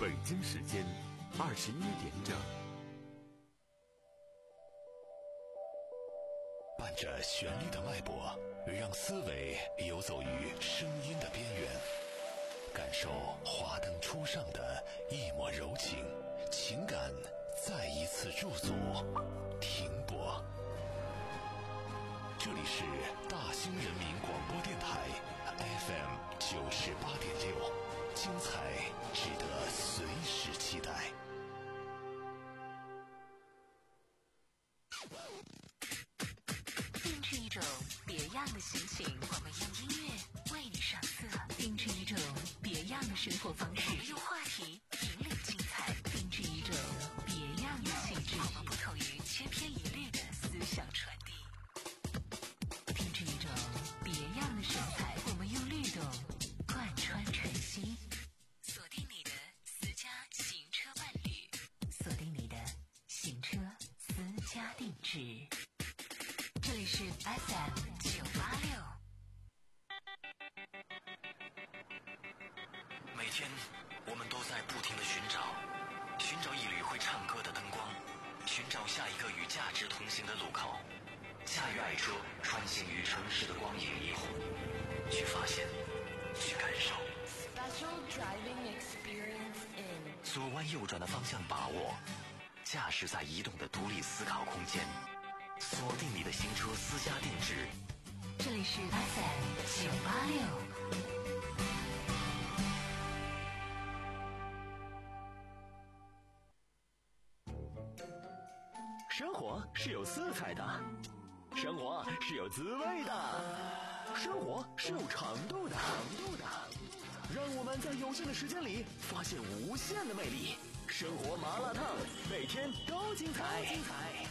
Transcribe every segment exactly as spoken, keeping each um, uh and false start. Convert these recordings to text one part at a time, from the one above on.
北京时间二十一点整。 伴着旋律的脉搏，让思维游走于声音的边缘，感受华灯初上的一抹柔情，情感再一次驻足停泊。这里是大兴人民广播电台 F M 九十八点六，精彩值得随时期待。 定制一种别样的心情，我们用音乐为你上色；定制一种别样的生活方式，我们用话题引领精彩；定制一种别样的气质，我们不同于千篇一律的思想传递；定制一种别样的神采，我们用律动贯穿晨曦。锁定你的私家行车伴侣，锁定你的行车私家定制。这里是 F M 九八六。 每天我们都在不停地寻找，寻找一缕会唱歌的灯光，寻找下一个与价值同行的路口，驾驭爱车穿行于城市的光影霓虹，去发现，去感受。 Special driving experience in 左弯右转的方向把握，驾驶在移动的独立思考空间，锁定你的行车私家定制。 这里是 F M 九八六。 生活是有色彩的，生活是有滋味的，生活是有长度的。让我们在有限的时间里发现无限的魅力。生活麻辣烫，每天都精彩。精彩。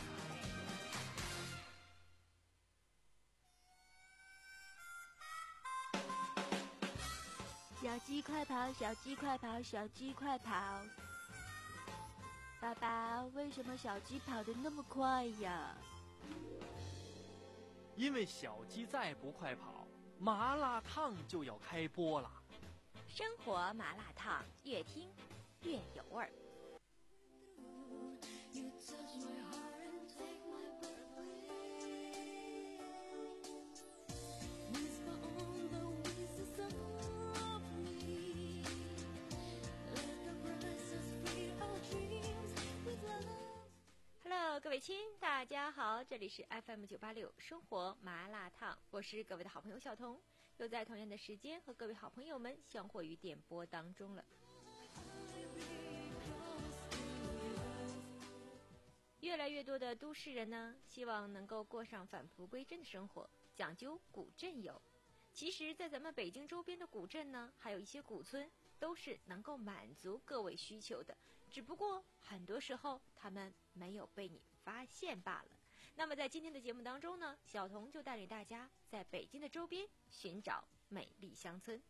小鸡快跑，小鸡快跑，小鸡快跑！爸爸，为什么小鸡跑得那么快呀？ 因为小鸡再不快跑，麻辣烫就要开播了。 生活麻辣烫，越听越有味儿。Hello， 各位亲，大家好，这里是 F M 九八六生活麻辣烫，我是各位的好朋友小彤，又在同样的时间和各位好朋友们相会于点播当中了。越来越多的都市人呢，希望能够过上返璞归真的生活，讲究古镇游。其实在咱们北京周边的古镇呢，还有一些古村都是能够满足各位需求的，只不过很多时候他们没有被你发现罢了。那么在今天的节目当中呢，小彤就带领大家在北京的周边寻找美丽乡村。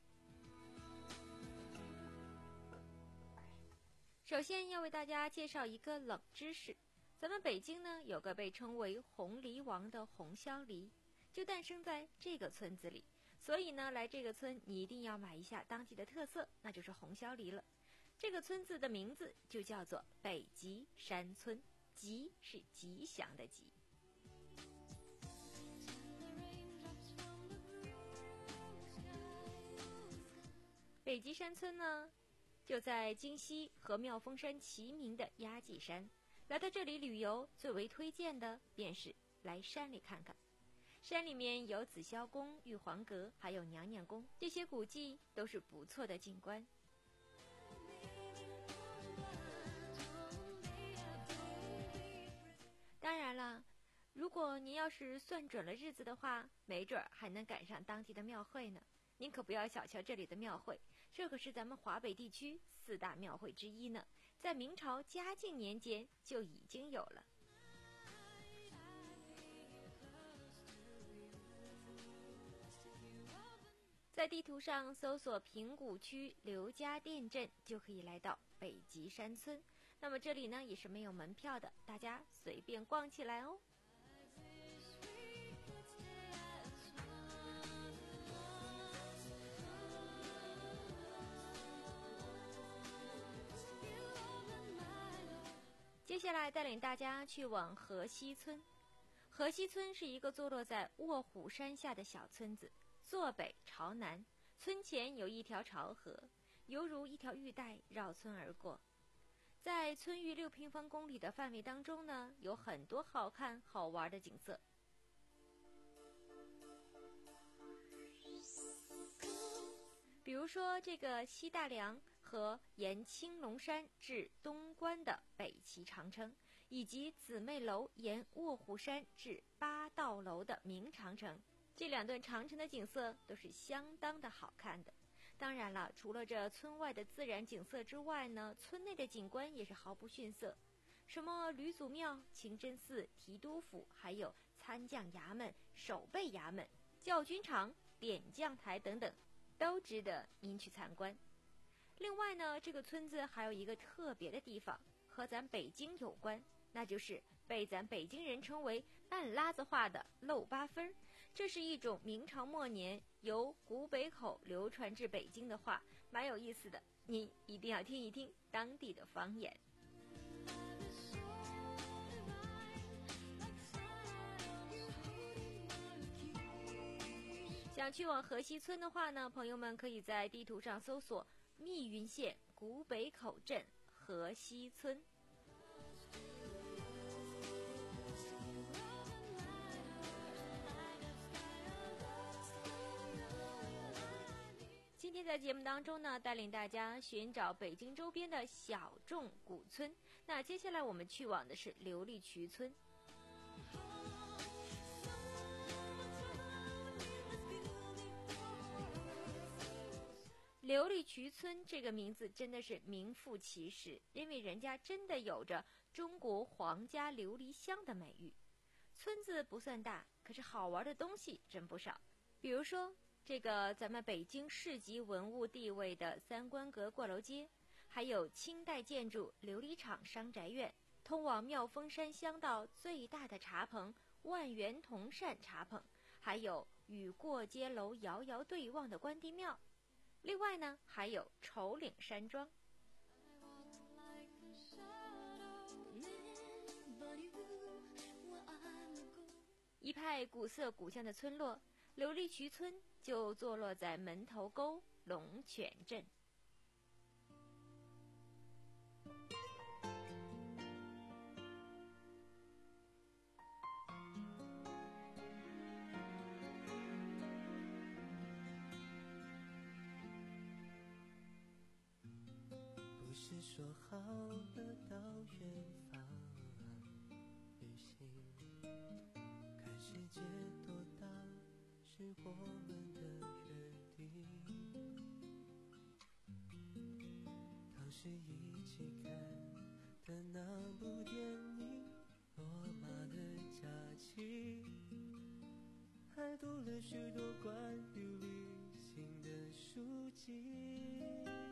首先要为大家介绍一个冷知识，咱们北京呢有个被称为红梨王的红烧梨，就诞生在这个村子里。所以呢，来这个村你一定要买一下当地的特色，那就是红烧梨了。这个村子的名字就叫做北极山村，吉是吉祥的吉。北极山村呢，就在京西和妙峰山齐名的压髻山。来到这里旅游，最为推荐的便是来山里看看。山里面有紫霄宫、玉皇阁，还有娘娘宫，这些古迹都是不错的景观。当然了，如果您要是算准了日子的话，没准还能赶上当地的庙会呢。您可不要小瞧这里的庙会，这可是咱们华北地区四大庙会之一呢，在明朝嘉靖年间就已经有了。在地图上搜索平谷区刘家店镇，就可以来到北极山村。那么这里呢也是没有门票的，大家随便逛起来哦。 下来带领大家去往河西村。河西村是一个坐落在卧虎山下的小村子，坐北朝南，村前有一条潮河，犹如一条玉带绕村而过。在村域六平方公里的范围当中呢，有很多好看好玩的景色。比如说这个西大梁和沿青龙山至东关的北齐长城，以及姊妹楼沿卧虎山至八道楼的明长城，这两段长城的景色都是相当的好看的。当然了，除了这村外的自然景色之外呢，村内的景观也是毫不逊色，什么吕祖庙、清真寺、提督府，还有参将衙门、守备衙门、教军场、点将台等等，都值得您去参观。另外呢，这个村子还有一个特别的地方，和咱北京有关，那就是被咱北京人称为半拉子话的漏八分。这是一种明朝末年由古北口流传至北京的话，蛮有意思的，您一定要听一听当地的方言。想去往河西村的话呢，朋友们可以在地图上搜索密云县古北口镇河西村。今天在节目当中呢，带领大家寻找北京周边的小众古村。那接下来我们去往的是琉璃渠村。琉璃渠村这个名字真的是名副其实，因为人家真的有着中国皇家琉璃乡的美誉。村子不算大，可是好玩的东西真不少。比如说这个咱们北京市级文物地位的三官阁过楼街，还有清代建筑琉璃厂商宅院，通往妙峰山乡道最大的茶棚万源铜扇茶棚，还有与过街楼遥遥对望的关帝庙。另外呢，还有丑岭山庄。一派古色古香的村落，琉璃渠村就坐落在门头沟龙泉镇。 不是说好了到远方旅行，看世界多大是我们的约定，当时一起看的那部电影罗马的假期，还读了许多关于旅行的书籍，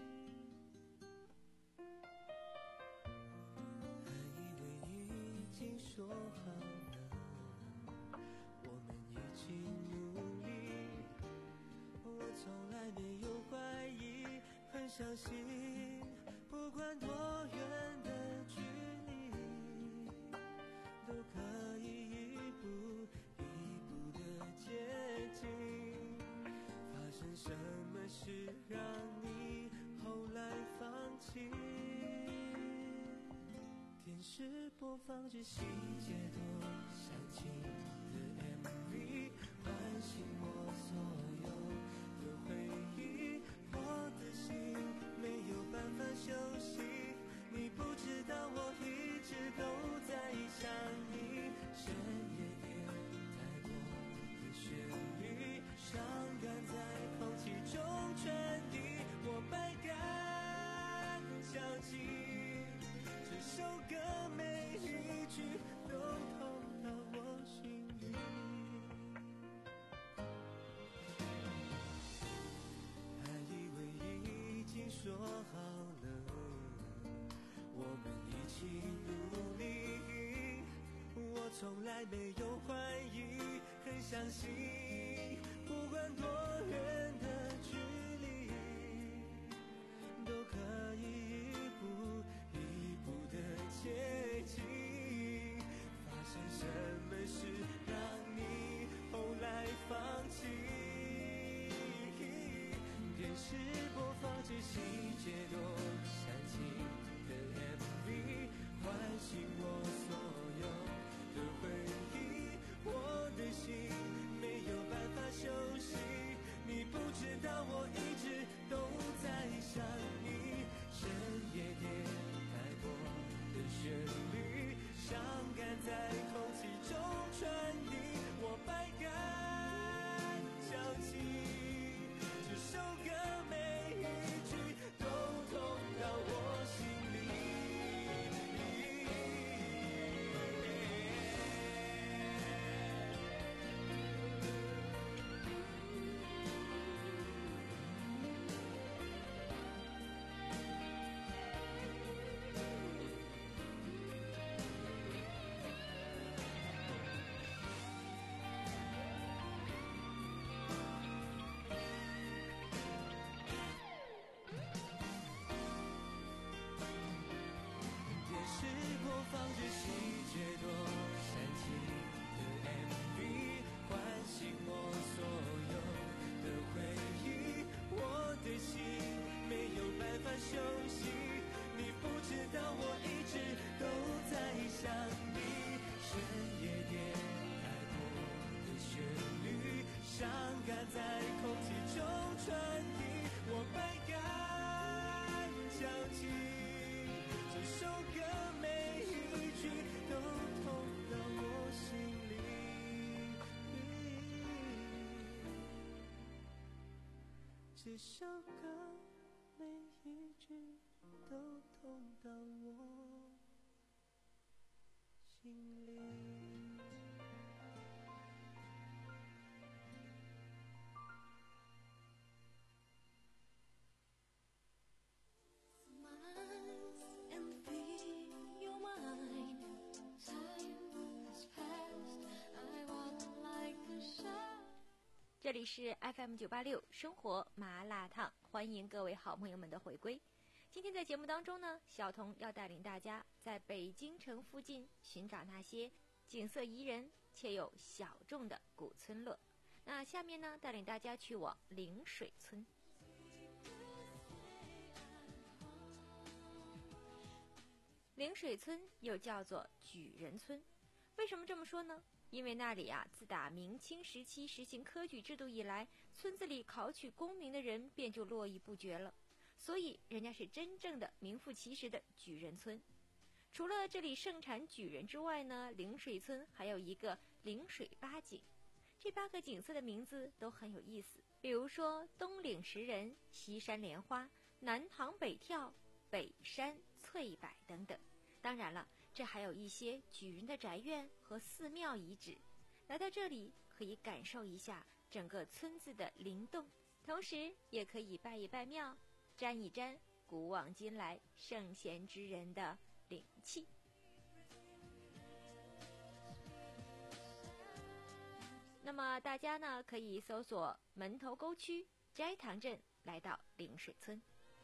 说好了我们一起努力，我从来没有怀疑，很相信不管多远的距离都可以一步一步的接近。发生什么事让你后来放弃？电视播放着细节都详尽的 M V， 唤醒我所有的回忆，我的心没有办法休息，你不知道我一直都在想你，深夜电台过的旋律，伤感在空气中传递，我百感交集，这首歌每一句都痛到我心里，还以为已经说好了我们一起努力，我从来没有怀疑，很相信不管多远的距离都可以一步一步的接近。 这首歌每一句都痛到我心里。 这里是 F M 九八六生活麻辣烫，欢迎各位好朋友们的回归。今天在节目当中呢，小童要带领大家在北京城附近寻找那些景色宜人且有小众的古村落。那下面呢，带领大家去往灵水村。灵水村又叫做举人村，为什么这么说呢？因为那里啊，自打明清时期实行科举制度以来，村子里考取功名的人便就络绎不绝了，所以人家是真正的名副其实的举人村。除了这里盛产举人之外呢，灵水村还有一个灵水八景，这八个景色的名字都很有意思，比如说东岭石人、西山莲花、南塘北跳、北山翠柏等等。当然了，这还有一些举人的宅院和寺庙遗址，来到这里可以感受一下整个村子的灵动，同时也可以拜一拜庙，沾一沾古往今来圣贤之人的灵气。那么大家呢，可以搜索门头沟区斋堂镇来到灵水村。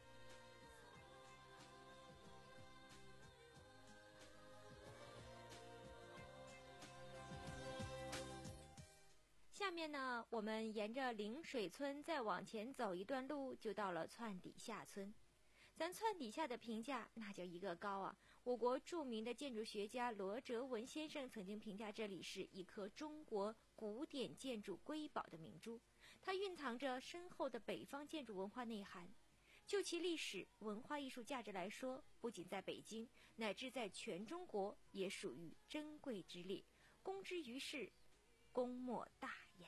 下面呢，我们沿着灵水村再往前走一段路，就到了窜底下村。咱窜底下的评价那叫一个高啊！我国著名的建筑学家罗哲文先生曾经评价这里是一颗中国古典建筑瑰宝的明珠，它蕴藏着深厚的北方建筑文化内涵。就其历史文化艺术价值来说，不仅在北京，乃至在全中国也属于珍贵之列，公之于世，功莫大焉。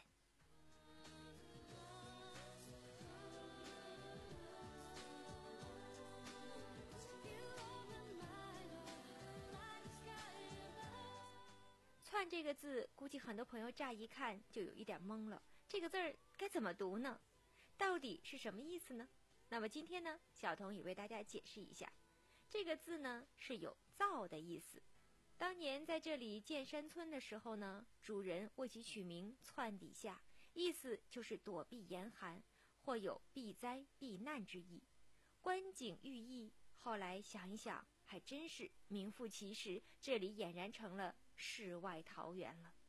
窜这个字，估计很多朋友乍一看就有一点懵了，这个字儿该怎么读呢？到底是什么意思呢？那么今天呢，小童也为大家解释一下，这个字呢是有造的意思。当年在这里建山村的时候呢，主人为其取名窜底下，意思就是躲避严寒，或有避灾避难之意。观景寓意，后来想一想，还真是名副其实，这里俨然成了世外桃源了。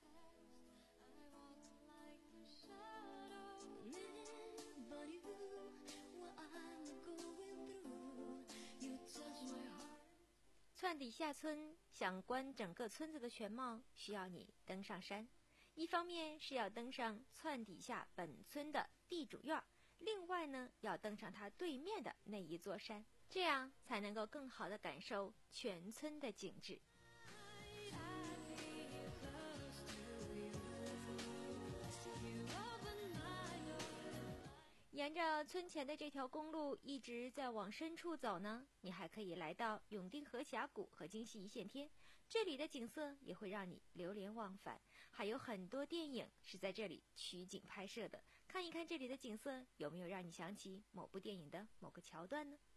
窜底下村想观整个村子的全貌，需要你登上山。一方面是要登上窜底下本村的地主院，另外呢要登上它对面的那一座山，这样才能够更好地感受全村的景致。沿着村前的这条公路一直在往深处走呢，你还可以来到永定河峡谷和京西一线天，这里的景色也会让你流连忘返，还有很多电影是在这里取景拍摄的，看一看这里的景色有没有让你想起某部电影的某个桥段呢？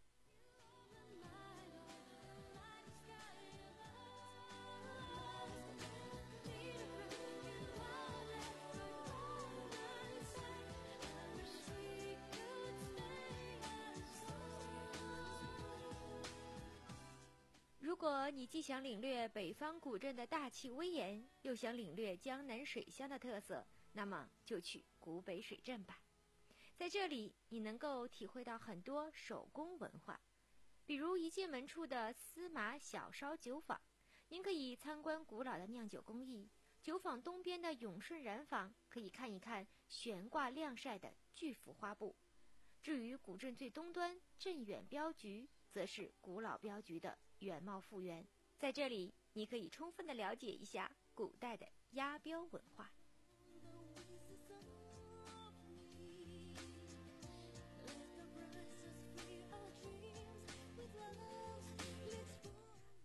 如果你既想领略北方古镇的大气威严，又想领略江南水乡的特色，那么就去古北水镇吧。在这里，你能够体会到很多手工文化，比如一进门处的司马小烧酒坊，您可以参观古老的酿酒工艺；酒坊东边的永顺染坊，可以看一看悬挂晾晒的巨幅花布。至于古镇最东端镇远镖局，则是古老镖局的原貌复原，在这里你可以充分地了解一下古代的押镖文化。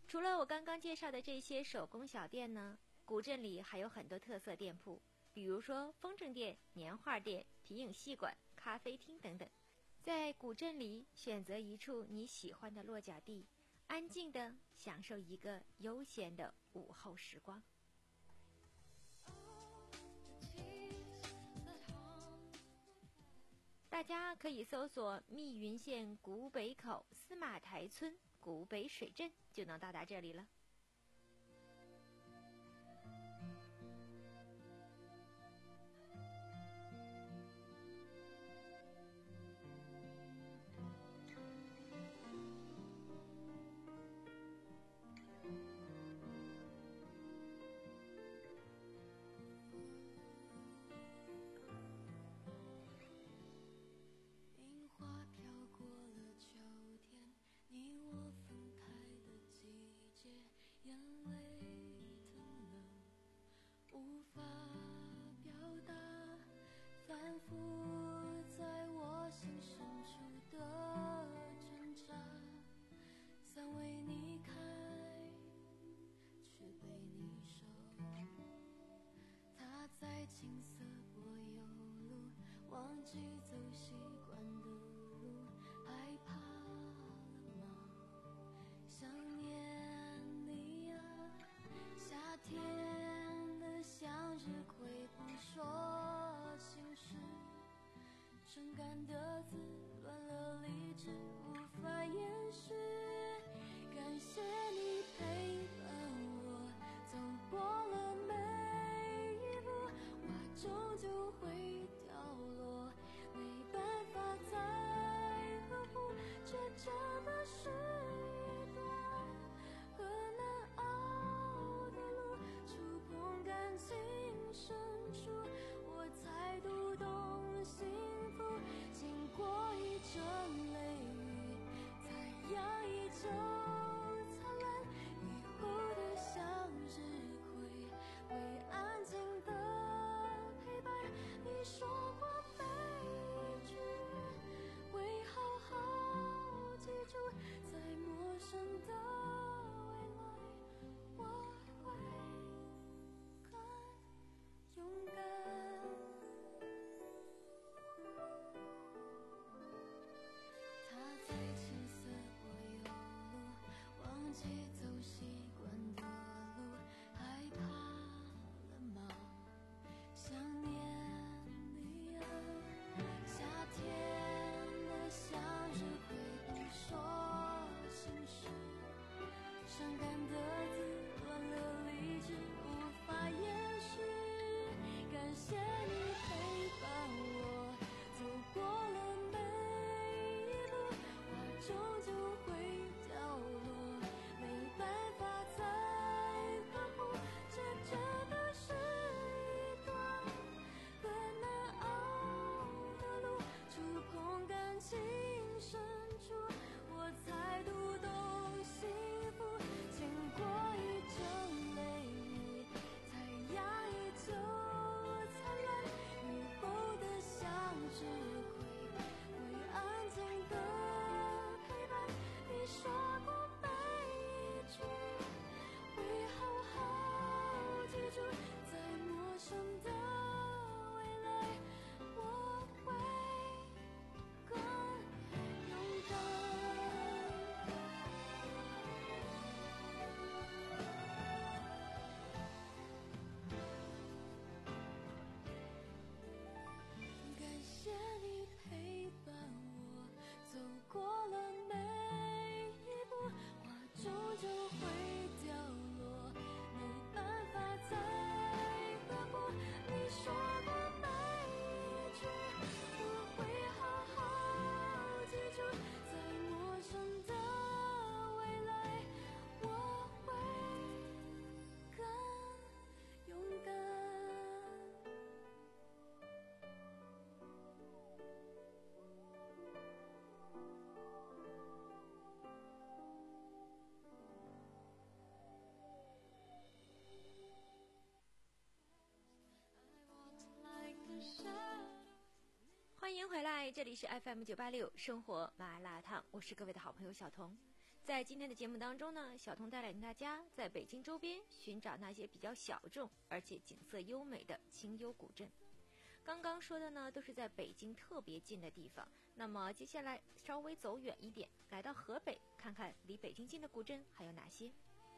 除了我刚刚介绍的这些手工小店呢，古镇里还有很多特色店铺，比如说风筝店、年画店、皮影戏馆、咖啡厅等等。在古镇里选择一处你喜欢的落脚地，安静地享受一个悠闲的午后时光。大家可以搜索密云县古北口司马台村古北水镇，就能到达这里了。 青色柏油路，忘记走习惯的路，害怕了吗？想念你啊，夏天的向日葵不说心事，伤感的字乱了理智，无法掩饰。感谢你陪伴我走过了每一步，花终究会掉落，没办法再呵护，倔强的是一段很难熬的路，触碰感情深处，我才读懂幸福，经过一阵雷雨，太阳依旧灿烂，以后的向日葵会安静的陪伴，你说过每句会好好记住，在陌生的未来我会更勇敢。他在青色柏油路，忘记走习惯的路，害怕了吗？想念你啊，夏天的向日葵不说心事，伤感的字乱了理智，无法掩饰。感谢你陪伴我走过了每一步，花终究会掉落，没办法再呵护，这真的是一段很难熬的路，触碰感情深处，我才读懂幸福，经过一阵雷雨，太阳依旧灿烂，雨后的向日葵会安静的陪伴，你说过每一句会好好记住，在陌生的未来我会更勇敢。感谢你陪伴我走过了每一步，花终究会掉落，没办法再呵护，你说过每一句我会好好记住，在陌生的未来我会更勇敢。 欢迎回来，这里是 F M 九八六生活麻辣烫，我是各位的好朋友小彤。 在今天的节目当中呢，小童带领大家在北京周边寻找那些比较小众而且景色优美的清幽古镇。刚刚说的呢，都是在北京特别近的地方。那么接下来稍微走远一点，来到河北，看看离北京近的古镇还有哪些。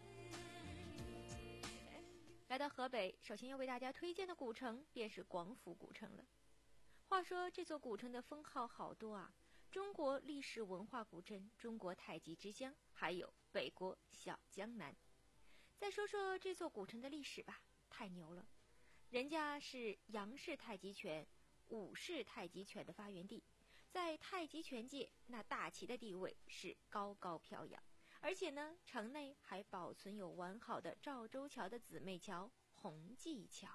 来到河北，首先要为大家推荐的古城便是广府古城了。话说这座古城的封号好多啊，中国历史文化古镇、中国太极之乡，还有北国小江南。再说说这座古城的历史吧，太牛了。人家是杨氏太极拳、武氏太极拳的发源地，在太极拳界那大旗的地位是高高飘扬，而且呢，城内还保存有完好的赵州桥的姊妹桥红记桥。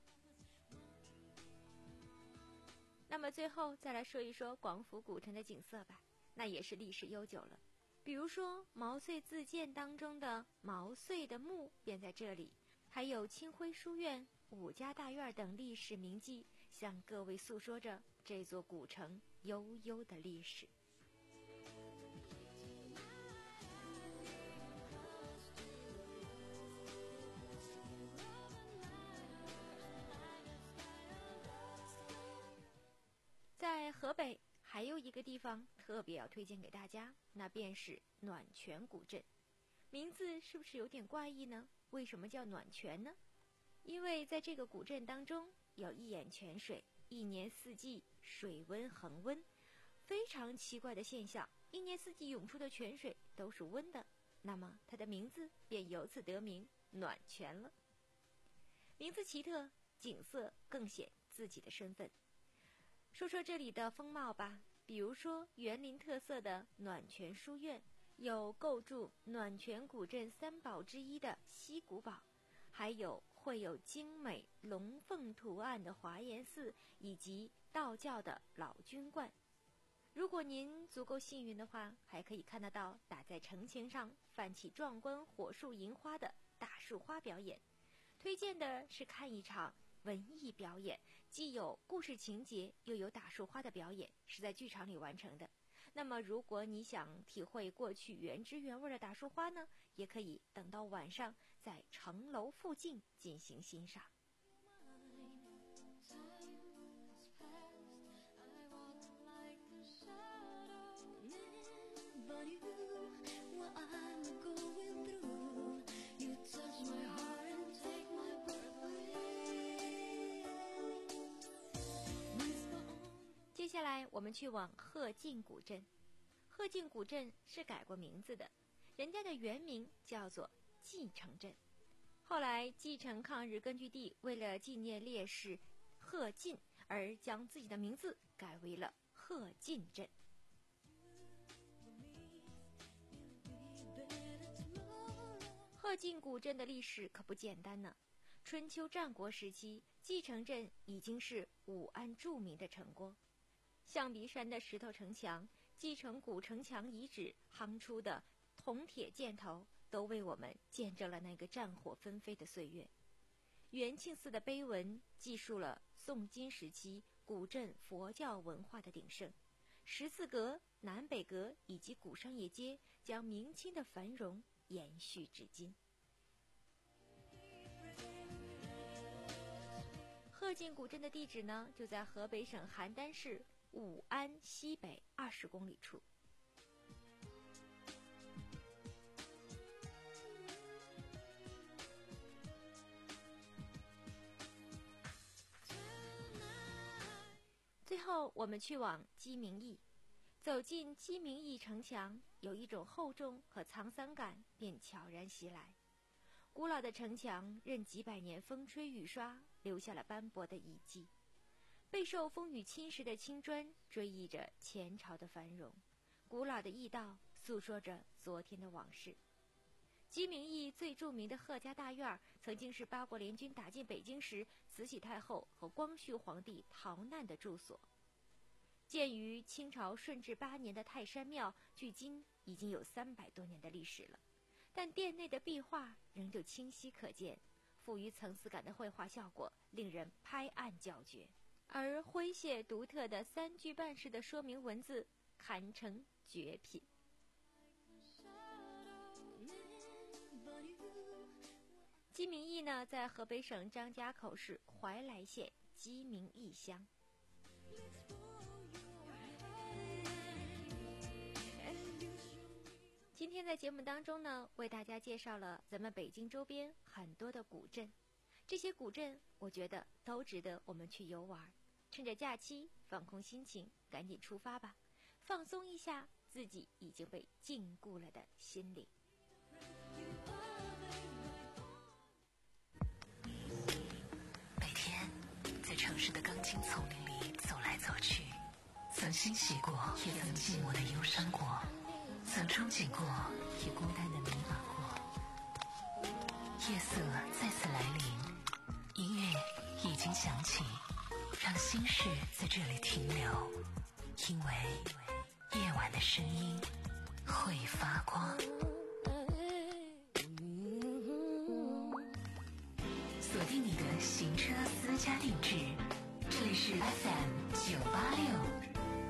那么最后再来说一说广府古城的景色吧，那也是历史悠久了。比如说毛遂自荐当中的毛遂的墓便在这里，还有清晖书院、武家大院等历史名迹，向各位诉说着这座古城悠悠的历史。在河北还有一个地方特别要推荐给大家，那便是暖泉古镇。名字是不是有点怪异呢？为什么叫暖泉呢？因为在这个古镇当中有一眼泉水，一年四季水温恒温。非常奇怪的现象，一年四季涌出的泉水都是温的，那么它的名字便由此得名暖泉了。名字奇特，景色更显自己的身份。说说这里的风貌吧，比如说园林特色的暖泉书院，有构筑暖泉古镇三宝之一的西古堡，还有绘有精美龙凤图案的华严寺，以及道教的老君观。如果您足够幸运的话，还可以看得到打在城墙上泛起壮观火树银花的大树花表演。推荐的是看一场文艺表演，既有故事情节又有打树花的表演，是在剧场里完成的。那么如果你想体会过去原汁原味的打树花呢，也可以等到晚上在城楼附近进行欣赏。接下来我们去往鹤进古镇。鹤进古镇是改过名字的，人家的原名叫做蓟城镇，后来蓟城抗日根据地为了纪念烈士鹤进而将自己的名字改为了鹤进镇。鹤进古镇的历史可不简单呢。春秋战国时期，蓟城镇已经是武安著名的城郭。象鼻山的石头城墙、蓟城古城墙遗址夯出的铜铁箭头，都为我们见证了那个战火纷飞的岁月。元庆寺的碑文记述了宋金时期古镇佛教文化的鼎盛，十字阁、南北阁以及古商业街将明清的繁荣延续至今。鹤进古镇的地址呢，就在河北省邯郸市武安西北二十公里处。最后我们去往鸡鸣驿，走进鸡鸣驿城墙，有一种厚重和沧桑感便悄然袭来。古老的城墙任几百年风吹雨刷，留下了斑驳的遗迹。备受风雨侵蚀的青砖追忆着前朝的繁荣，古老的驿道诉说着昨天的往事。鸡鸣驿最著名的贺家大院曾经是八国联军打进北京时慈禧太后和光绪皇帝逃难的住所。建于清朝顺治八年的泰山庙，距今已经有三百多年的历史了，但殿内的壁画仍旧清晰可见，富于层次感的绘画效果令人拍案叫绝。而诙谐独特的三句半式的说明文字堪称绝品。 鸡鸣驿呢，在河北省张家口市怀来县鸡鸣驿乡。今天在节目当中呢，为大家介绍了咱们北京周边很多的古镇，这些古镇我觉得都值得我们去游玩。趁着假期放空心情，赶紧出发吧，放松一下自己已经被禁锢了的心灵。 每天在城市的钢筋丛林里走来走去，曾欣喜过，也曾寂寞的忧伤过，曾憧憬过，也孤单的迷茫过。夜色再次来临，音乐已经响起，让心事在这里停留，因为夜晚的声音会发光。锁定你的行车私家定制，这里是 F M 九八六。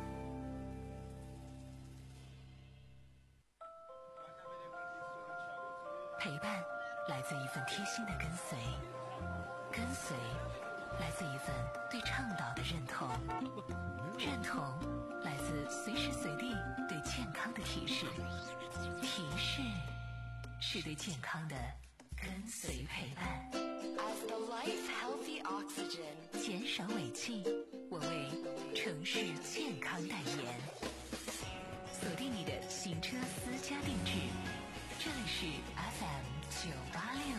陪伴来自一份贴心的跟随，跟随来自一份对倡导的认同，认同来自随时随地对健康的提示，提示是对健康的跟随陪伴。As the life healthy oxygen， 减少尾气，我为城市健康代言。锁定你的行车私家定制，这里是 F M 九八六。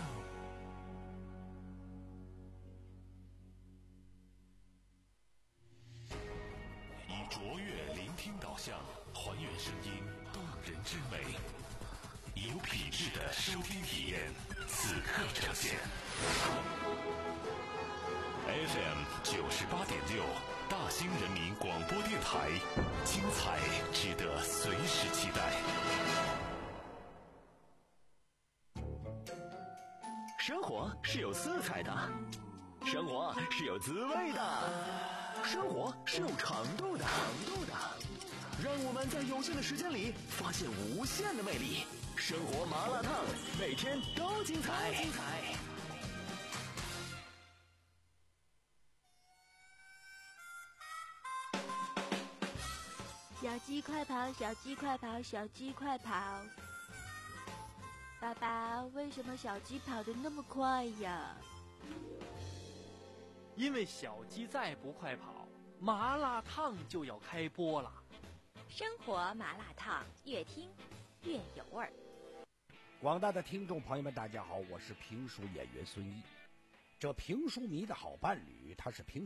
以卓越聆听导向，还原声音动人之美，以有品质的收听体验，此刻呈现。F M 九十八点六，大兴人民广播电台，精彩值得随时期待。 生活是有色彩的，生活是有滋味的，生活是有长度的，长度的。让我们在有限的时间里发现无限的魅力。生活麻辣烫，每天都精彩。精彩。 小鸡快跑，小鸡快跑，小鸡快跑！爸爸，为什么小鸡跑得那么快呀？ 因为小鸡再不快跑，麻辣烫就要开播了。 生活麻辣烫，越听越有味儿。 广大的听众朋友们，大家好，我是评书演员孙一。这评书迷的好伴侣，他是评